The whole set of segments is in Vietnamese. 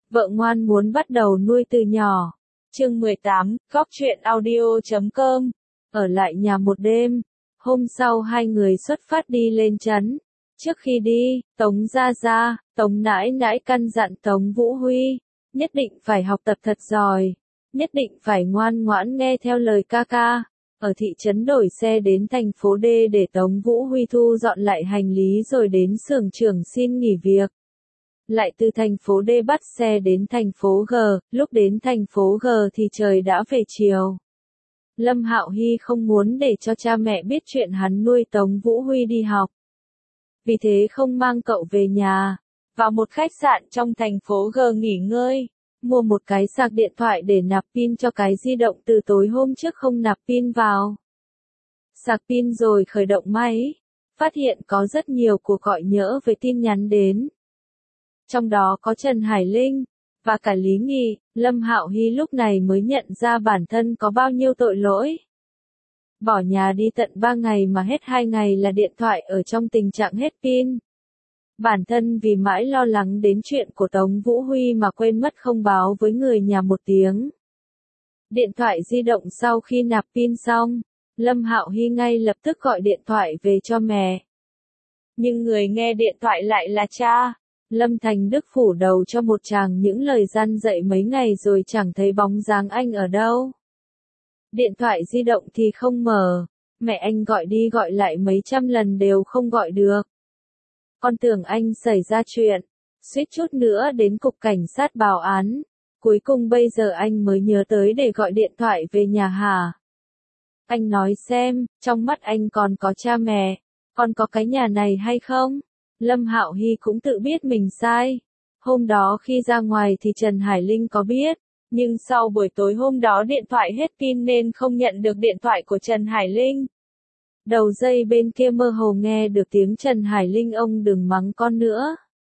Vợ ngoan muốn bắt đầu nuôi từ nhỏ. Chương 18, Góc truyện audio.com. Ở lại nhà một đêm. Hôm sau hai người xuất phát đi lên trấn. Trước khi đi, Tống gia, Tống nãi nãi căn dặn Tống Vũ Huy, nhất định phải học tập thật giỏi, nhất định phải ngoan ngoãn nghe theo lời ca ca. Ở thị trấn đổi xe đến thành phố D để Tống Vũ Huy thu dọn lại hành lý rồi đến xưởng trưởng xin nghỉ việc. Lại từ thành phố D bắt xe đến thành phố G, lúc đến thành phố G thì trời đã về chiều. Lâm Hạo Hy không muốn để cho cha mẹ biết chuyện hắn nuôi Tống Vũ Huy đi học. Vì thế không mang cậu về nhà, vào một khách sạn trong thành phố G nghỉ ngơi, mua một cái sạc điện thoại để nạp pin cho cái di động từ tối hôm trước không nạp pin vào. Sạc pin rồi khởi động máy, phát hiện có rất nhiều cuộc gọi nhỡ với tin nhắn đến. Trong đó có Trần Hải Linh, và cả Lý Nghị. Lâm Hạo Hy lúc này mới nhận ra bản thân có bao nhiêu tội lỗi. Bỏ nhà đi tận 3 ngày mà hết 2 ngày là điện thoại ở trong tình trạng hết pin. Bản thân vì mãi lo lắng đến chuyện của Tống Vũ Huy mà quên mất không báo với người nhà một tiếng. Điện thoại di động sau khi nạp pin xong, Lâm Hạo Hy ngay lập tức gọi điện thoại về cho mẹ. Nhưng người nghe điện thoại lại là cha. Lâm Thành Đức phủ đầu cho một chàng những lời răn dạy mấy ngày rồi chẳng thấy bóng dáng anh ở đâu. Điện thoại di động thì không mở, mẹ anh gọi đi gọi lại mấy trăm lần đều không gọi được. Con tưởng anh xảy ra chuyện, suýt chút nữa đến cục cảnh sát báo án, cuối cùng bây giờ anh mới nhớ tới để gọi điện thoại về nhà hả? Anh nói xem, trong mắt anh còn có cha mẹ, còn có cái nhà này hay không? Lâm Hạo Hy cũng tự biết mình sai. Hôm đó khi ra ngoài thì Trần Hải Linh có biết, nhưng sau buổi tối hôm đó điện thoại hết pin nên không nhận được điện thoại của Trần Hải Linh. Đầu dây bên kia mơ hồ nghe được tiếng Trần Hải Linh, ông đừng mắng con nữa.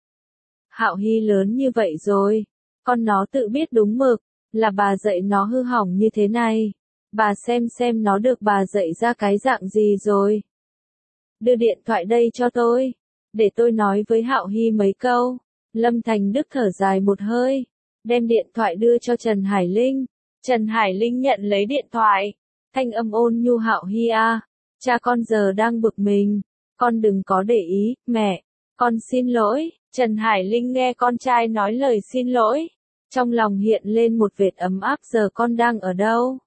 Hạo Hy lớn như vậy rồi, con nó tự biết đúng mực, là bà dạy nó hư hỏng như thế này. Bà xem nó được bà dạy ra cái dạng gì rồi. Đưa điện thoại đây cho tôi, để tôi nói với Hạo Hy mấy câu. Lâm Thành Đức thở dài một hơi, đem điện thoại đưa cho Trần Hải Linh. Trần Hải Linh nhận lấy điện thoại, thanh âm ôn nhu: Hạo Hy à, cha con giờ đang bực mình, con đừng có để ý, mẹ, con xin lỗi. Trần Hải Linh nghe con trai nói lời xin lỗi, trong lòng hiện lên một vệt ấm áp. Giờ con đang ở đâu?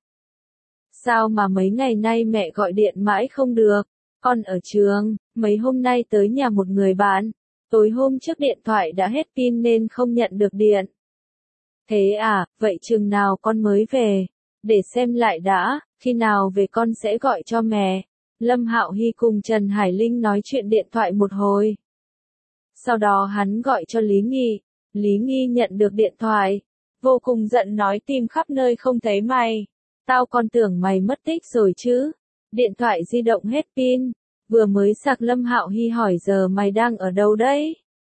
Sao mà mấy ngày nay mẹ gọi điện mãi không được? Con ở trường, mấy hôm nay tới nhà một người bạn, tối hôm trước điện thoại đã hết pin nên không nhận được điện. Thế à, vậy chừng nào con mới về? Để xem lại đã, khi nào về con sẽ gọi cho mẹ. Lâm Hạo Hy cùng Trần Hải Linh nói chuyện điện thoại một hồi. Sau đó hắn gọi cho Lý Nghị. Lý Nghị nhận được điện thoại, vô cùng giận nói: tìm khắp nơi không thấy mày. Tao còn tưởng mày mất tích rồi chứ. Điện thoại di động hết pin, vừa mới sạc. Lâm Hạo Hy hỏi: giờ mày đang ở đâu đấy?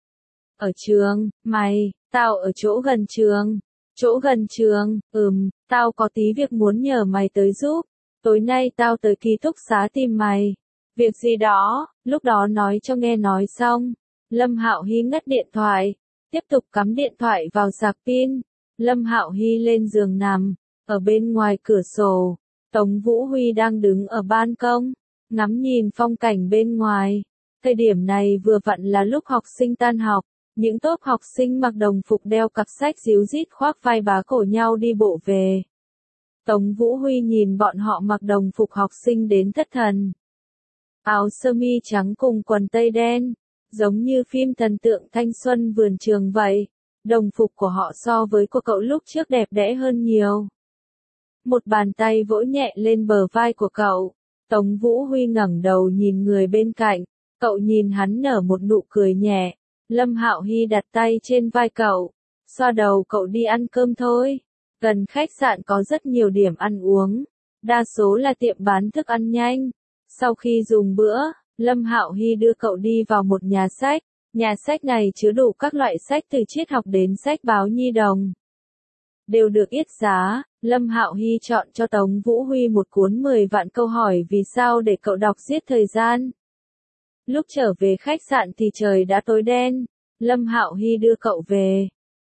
Ở trường. Mày? Tao ở chỗ gần trường. Chỗ gần trường? Tao có tí việc muốn nhờ mày tới giúp. Tối nay tao tới ký túc xá tìm mày. Việc gì đó? Lúc đó nói cho nghe. Nói xong, Lâm Hạo Hy ngắt điện thoại, tiếp tục cắm điện thoại vào sạc pin. Lâm Hạo Hy lên giường nằm, ở bên ngoài cửa sổ, Tống Vũ Huy đang đứng ở ban công, ngắm nhìn phong cảnh bên ngoài. Thời điểm này vừa vặn là lúc học sinh tan học, những tốp học sinh mặc đồng phục đeo cặp sách ríu rít khoác vai bá cổ nhau đi bộ về. Tống Vũ Huy nhìn bọn họ mặc đồng phục học sinh đến thất thần. Áo sơ mi trắng cùng quần tây đen, giống như phim thần tượng thanh xuân vườn trường vậy. Đồng phục của họ so với của cậu lúc trước đẹp đẽ hơn nhiều. Một bàn tay vỗ nhẹ lên bờ vai của cậu. Tống Vũ Huy ngẩng đầu nhìn người bên cạnh, cậu nhìn hắn nở một nụ cười nhẹ. Lâm Hạo Hy đặt tay trên vai cậu, xoa đầu cậu: đi ăn cơm thôi. Gần khách sạn có rất nhiều điểm ăn uống, đa số là tiệm bán thức ăn nhanh. Sau khi dùng bữa, Lâm Hạo Hy đưa cậu đi vào một nhà sách. Nhà sách này chứa đủ các loại sách từ triết học đến sách báo nhi đồng, đều được yết giá. Lâm Hạo Hy chọn cho Tống Vũ Huy một cuốn 10 vạn câu hỏi vì sao để cậu đọc giết thời gian. Lúc trở về khách sạn thì trời đã tối đen. Lâm Hạo Hy đưa cậu về,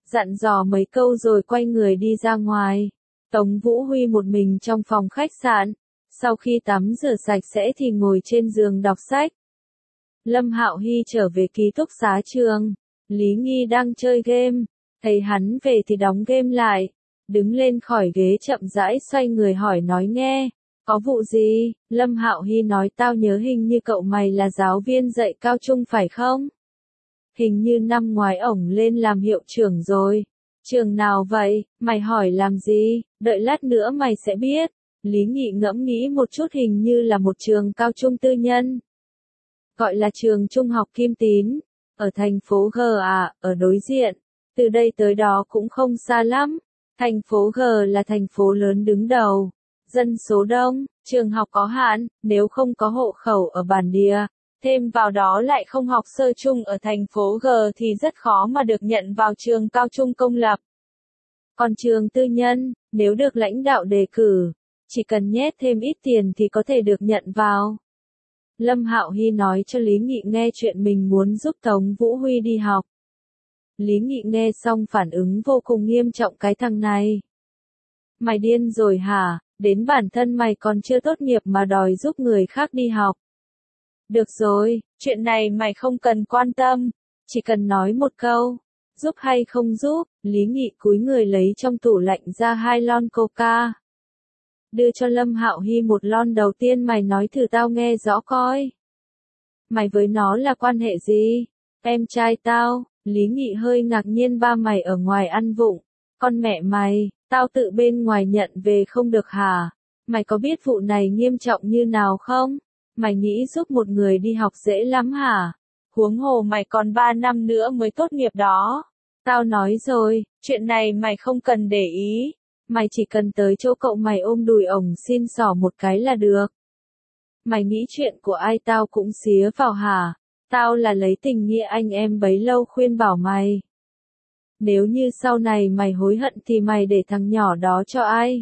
dặn dò mấy câu rồi quay người đi ra ngoài. Tống Vũ Huy một mình trong phòng khách sạn, sau khi tắm rửa sạch sẽ thì ngồi trên giường đọc sách. Lâm Hạo Hy trở về ký túc xá trường, Lý Nghi đang chơi game, thấy hắn về thì đóng game lại, đứng lên khỏi ghế chậm rãi xoay người hỏi nói nghe, có vụ gì? Lâm Hạo Hy nói tao nhớ hình như cậu mày là giáo viên dạy cao trung phải không? Hình như năm ngoái ổng lên làm hiệu trưởng rồi. Trường nào vậy? Mày hỏi làm gì? Đợi lát nữa mày sẽ biết. Lý Nghị ngẫm nghĩ một chút, hình như là một trường cao trung tư nhân. Gọi là trường trung học Kim Tín. Ở thành phố G à, ở đối diện. Từ đây tới đó cũng không xa lắm. Thành phố G là thành phố lớn đứng đầu. Dân số đông, trường học có hạn, nếu không có hộ khẩu ở bản địa. Thêm vào đó lại không học sơ trung ở thành phố G thì rất khó mà được nhận vào trường cao trung công lập. Còn trường tư nhân, nếu được lãnh đạo đề cử, chỉ cần nhét thêm ít tiền thì có thể được nhận vào. Lâm Hạo Hy nói cho Lý Nghị nghe chuyện mình muốn giúp Tống Vũ Huy đi học. Lý Nghị nghe xong phản ứng vô cùng nghiêm trọng, cái thằng này. Mày điên rồi hả? Đến bản thân mày còn chưa tốt nghiệp mà đòi giúp người khác đi học. Được rồi, chuyện này mày không cần quan tâm, chỉ cần nói một câu, giúp hay không giúp. Lý Nghị cúi người lấy trong tủ lạnh ra 2 lon Coca. Đưa cho Lâm Hạo Hy một lon đầu tiên, mày nói thử tao nghe rõ coi. Mày với nó là quan hệ gì? Em trai tao. Lý Nghị hơi ngạc nhiên, ba mày ở ngoài ăn vụng. Con mẹ mày, tao tự bên ngoài nhận về không được hả? Mày có biết vụ này nghiêm trọng như nào không? Mày nghĩ giúp một người đi học dễ lắm hả? Huống hồ mày còn 3 năm nữa mới tốt nghiệp đó. Tao nói rồi, chuyện này mày không cần để ý. Mày chỉ cần tới chỗ cậu mày ôm đùi ổng xin xỏ một cái là được. Mày nghĩ chuyện của ai tao cũng xía vào hả? Tao là lấy tình nghĩa anh em bấy lâu khuyên bảo mày. Nếu như sau này mày hối hận thì mày để thằng nhỏ đó cho ai?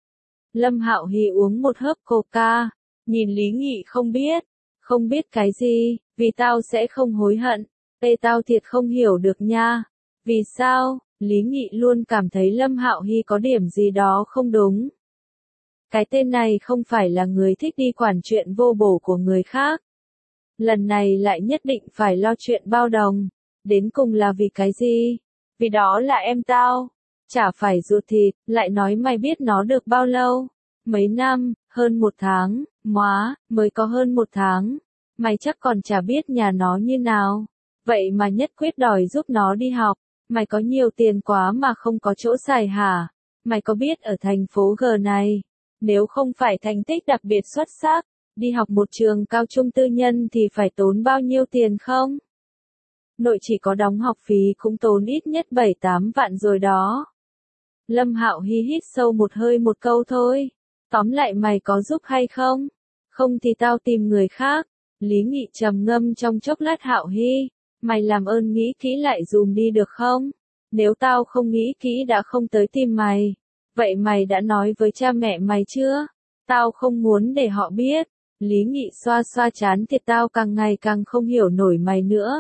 Lâm Hạo Hy uống một hớp Coca, nhìn Lý Nghị không biết cái gì, vì tao sẽ không hối hận. Ê, tao thiệt không hiểu được nha. Vì sao? Lý Nghị luôn cảm thấy Lâm Hạo Hy có điểm gì đó không đúng. Cái tên này không phải là người thích đi quản chuyện vô bổ của người khác. Lần này lại nhất định phải lo chuyện bao đồng. Đến cùng là vì cái gì? Vì đó là em tao. Chả phải ruột thịt, lại nói mày biết nó được bao lâu? Mấy năm, hơn 1 tháng, mới có hơn 1 tháng. Mày chắc còn chả biết nhà nó như nào. Vậy mà nhất quyết đòi giúp nó đi học. Mày có nhiều tiền quá mà không có chỗ xài hả? Mày có biết ở thành phố G này, nếu không phải thành tích đặc biệt xuất sắc, đi học một trường cao trung tư nhân thì phải tốn bao nhiêu tiền không? Nội chỉ có đóng học phí cũng tốn ít nhất 7-8 vạn rồi đó. Lâm Hạo Hy hít sâu một hơi, một câu thôi. Tóm lại mày có giúp hay không? Không thì tao tìm người khác. Lý Nghị trầm ngâm trong chốc lát. Hạo Hy, mày làm ơn nghĩ kỹ lại dùm đi được không? Nếu tao không nghĩ kỹ đã không tới tìm mày. Vậy mày đã nói với cha mẹ mày chưa? Tao không muốn để họ biết. Lý Nghị xoa xoa trán, thiệt tao càng ngày càng không hiểu nổi mày nữa.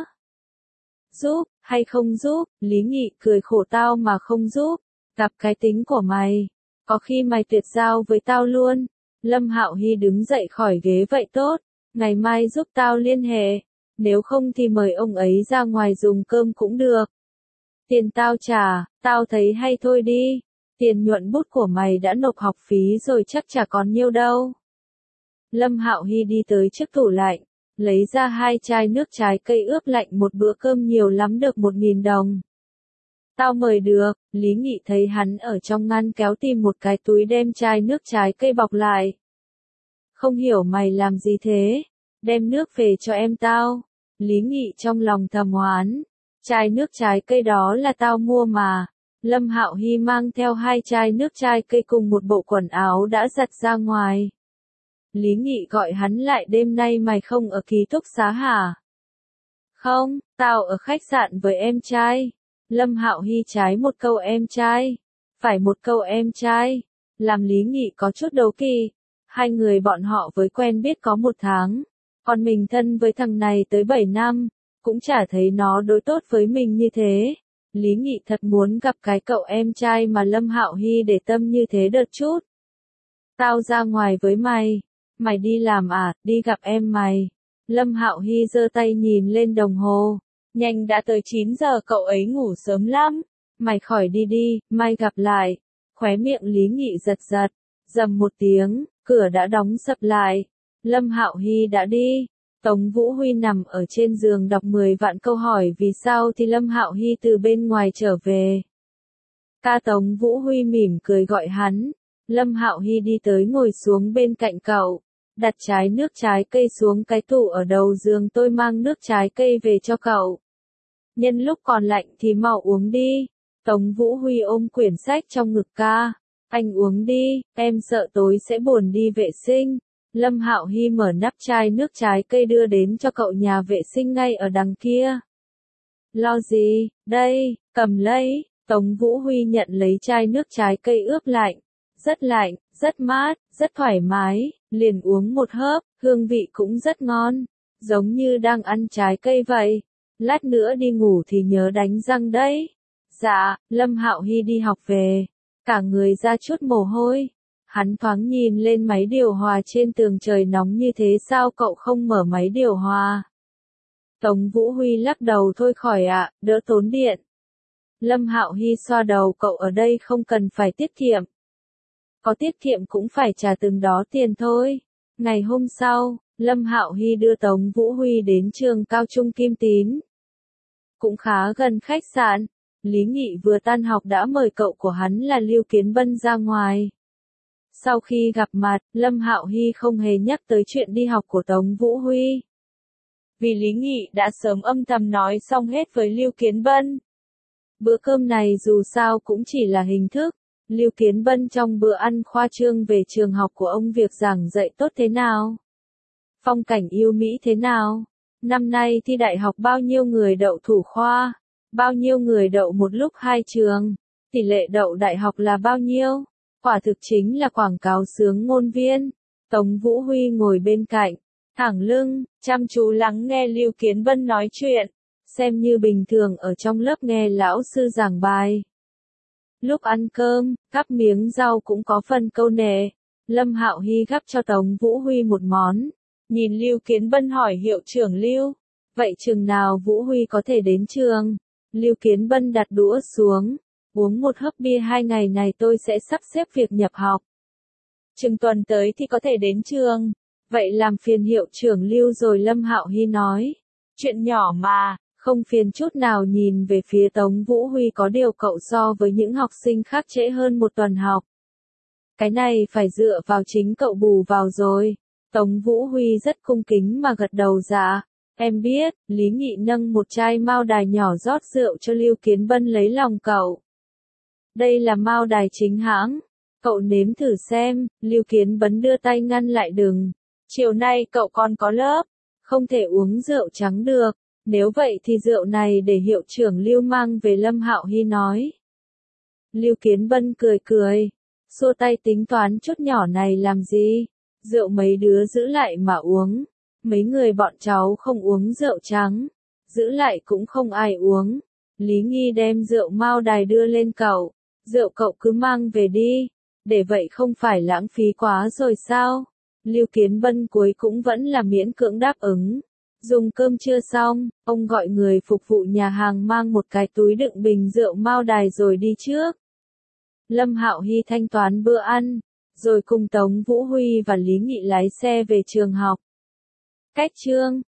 Giúp, hay không giúp? Lý Nghị cười khổ, tao mà không giúp. Gặp cái tính của mày. Có khi mày tuyệt giao với tao luôn. Lâm Hạo Hy đứng dậy khỏi ghế. Vậy tốt, ngày mai giúp tao liên hệ. Nếu không thì mời ông ấy ra ngoài dùng cơm cũng được. Tiền tao trả, tao thấy hay thôi đi. Tiền nhuận bút của mày đã nộp học phí rồi chắc chả còn nhiêu đâu. Lâm Hạo Hy đi tới trước tủ lạnh, lấy ra 2 chai nước trái cây ướp lạnh, một bữa cơm nhiều lắm được 1.000 đồng. Tao mời được. Lý Nghị thấy hắn ở trong ngăn kéo tìm một cái túi đem chai nước trái cây bọc lại. Không hiểu mày làm gì thế? Đem nước về cho em tao. Lý Nghị trong lòng thầm oán. Chai nước trái cây đó là tao mua mà. Lâm Hạo Hy mang theo 2 chai nước trái cây cùng một bộ quần áo đã giặt ra ngoài. Lý Nghị gọi hắn lại. Đêm nay mày không ở ký túc xá hả? Không, tao ở khách sạn với em trai. Lâm Hạo Hy trái một câu em trai, phải một câu em trai, làm Lý Nghị có chút đố kỵ. Hai người bọn họ với quen biết có 1 tháng, còn mình thân với thằng này tới 7 năm, cũng chả thấy nó đối tốt với mình như thế. Lý Nghị thật muốn gặp cái cậu em trai mà Lâm Hạo Hy để tâm như thế đợt chút. Tao ra ngoài với mày. Mày đi làm à, đi gặp em mày. Lâm Hạo Hy giơ tay nhìn lên đồng hồ. Nhanh đã tới 9 giờ, cậu ấy ngủ sớm lắm. Mày khỏi đi đi, mai gặp lại. Khóe miệng Lý Nghị giật giật. Rầm một tiếng, cửa đã đóng sập lại. Lâm Hạo Hy đã đi. Tống Vũ Huy nằm ở trên giường đọc 10 vạn câu hỏi vì sao thì Lâm Hạo Hy từ bên ngoài trở về. Ca Tống Vũ Huy mỉm cười gọi hắn. Lâm Hạo Hy đi tới ngồi xuống bên cạnh cậu. Đặt trái nước trái cây xuống cái tủ ở đầu giường, tôi mang nước trái cây về cho cậu. Nhân lúc còn lạnh thì mau uống đi. Tống Vũ Huy ôm quyển sách trong ngực ca. Anh uống đi, em sợ tối sẽ buồn đi vệ sinh. Lâm Hạo Hy mở nắp chai nước trái cây đưa đến cho cậu, nhà vệ sinh ngay ở đằng kia. Lo gì, đây, cầm lấy. Tống Vũ Huy nhận lấy chai nước trái cây ướp lạnh. Rất lạnh, rất mát, rất thoải mái, liền uống một hớp, hương vị cũng rất ngon, giống như đang ăn trái cây vậy. Lát nữa đi ngủ thì nhớ đánh răng đấy. Dạ, Lâm Hạo Hy đi học về, cả người ra chút mồ hôi. Hắn thoáng nhìn lên máy điều hòa trên tường, trời nóng như thế sao cậu không mở máy điều hòa? Tống Vũ Huy lắc đầu, thôi khỏi ạ, đỡ tốn điện. Lâm Hạo Hy xoa đầu, cậu ở đây không cần phải tiết kiệm. Có tiết kiệm cũng phải trả từng đó tiền thôi. Ngày hôm sau, Lâm Hạo Hy đưa Tống Vũ Huy đến trường cao trung Kim Tín. Cũng khá gần khách sạn. Lý Nghị vừa tan học đã mời cậu của hắn là Lưu Kiến Bân ra ngoài. Sau khi gặp mặt, Lâm Hạo Hy không hề nhắc tới chuyện đi học của Tống Vũ Huy. Vì Lý Nghị đã sớm âm thầm nói xong hết với Lưu Kiến Bân. Bữa cơm này dù sao cũng chỉ là hình thức. Lưu Kiến Bân trong bữa ăn khoa trương về trường học của ông, việc giảng dạy tốt thế nào, phong cảnh yêu Mỹ thế nào, năm nay thi đại học bao nhiêu người đậu thủ khoa, bao nhiêu người đậu một lúc 2 trường, tỷ lệ đậu đại học là bao nhiêu, quả thực chính là quảng cáo sướng ngôn viên. Tống Vũ Huy ngồi bên cạnh, thẳng lưng, chăm chú lắng nghe Lưu Kiến Bân nói chuyện, xem như bình thường ở trong lớp nghe lão sư giảng bài. Lúc ăn cơm, gắp miếng rau cũng có phần câu nệ. Lâm Hạo Hy gắp cho Tống Vũ Huy một món. Nhìn Lưu Kiến Bân hỏi hiệu trưởng Lưu, vậy chừng nào Vũ Huy có thể đến trường? Lưu Kiến Bân đặt đũa xuống, uống một hớp bia, 2 ngày này tôi sẽ sắp xếp việc nhập học. Chừng tuần tới thì có thể đến trường. Vậy làm phiền hiệu trưởng Lưu rồi, Lâm Hạo Hy nói. Chuyện nhỏ mà. Không phiền chút nào. Nhìn về phía Tống Vũ Huy, có điều cậu so với những học sinh khác trễ hơn 1 tuần học. Cái này phải dựa vào chính cậu bù vào rồi. Tống Vũ Huy rất cung kính mà gật đầu dạ. Em biết. Lý Nghị nâng một chai Mao Đài nhỏ rót rượu cho Lưu Kiến Bân lấy lòng cậu. Đây là Mao Đài chính hãng. Cậu nếm thử xem. Lưu Kiến Bân đưa tay ngăn lại, đừng. Chiều nay cậu còn có lớp. Không thể uống rượu trắng được. Nếu vậy thì rượu này để hiệu trưởng Lưu mang về, Lâm Hạo Hy nói. Lưu Kiến Bân cười cười. Xua tay, tính toán chút nhỏ này làm gì? Rượu mấy đứa giữ lại mà uống. Mấy người bọn cháu không uống rượu trắng. Giữ lại cũng không ai uống. Lý Nghi đem rượu Mao Đài đưa lên cậu. Rượu cậu cứ mang về đi. Để vậy không phải lãng phí quá rồi sao? Lưu Kiến Bân cuối cũng vẫn là miễn cưỡng đáp ứng. Dùng cơm trưa xong, ông gọi người phục vụ nhà hàng mang một cái túi đựng bình rượu Mao Đài rồi đi trước. Lâm Hạo Hy thanh toán bữa ăn, rồi cùng Tống Vũ Huy và Lý Nghị lái xe về trường học. Cách chương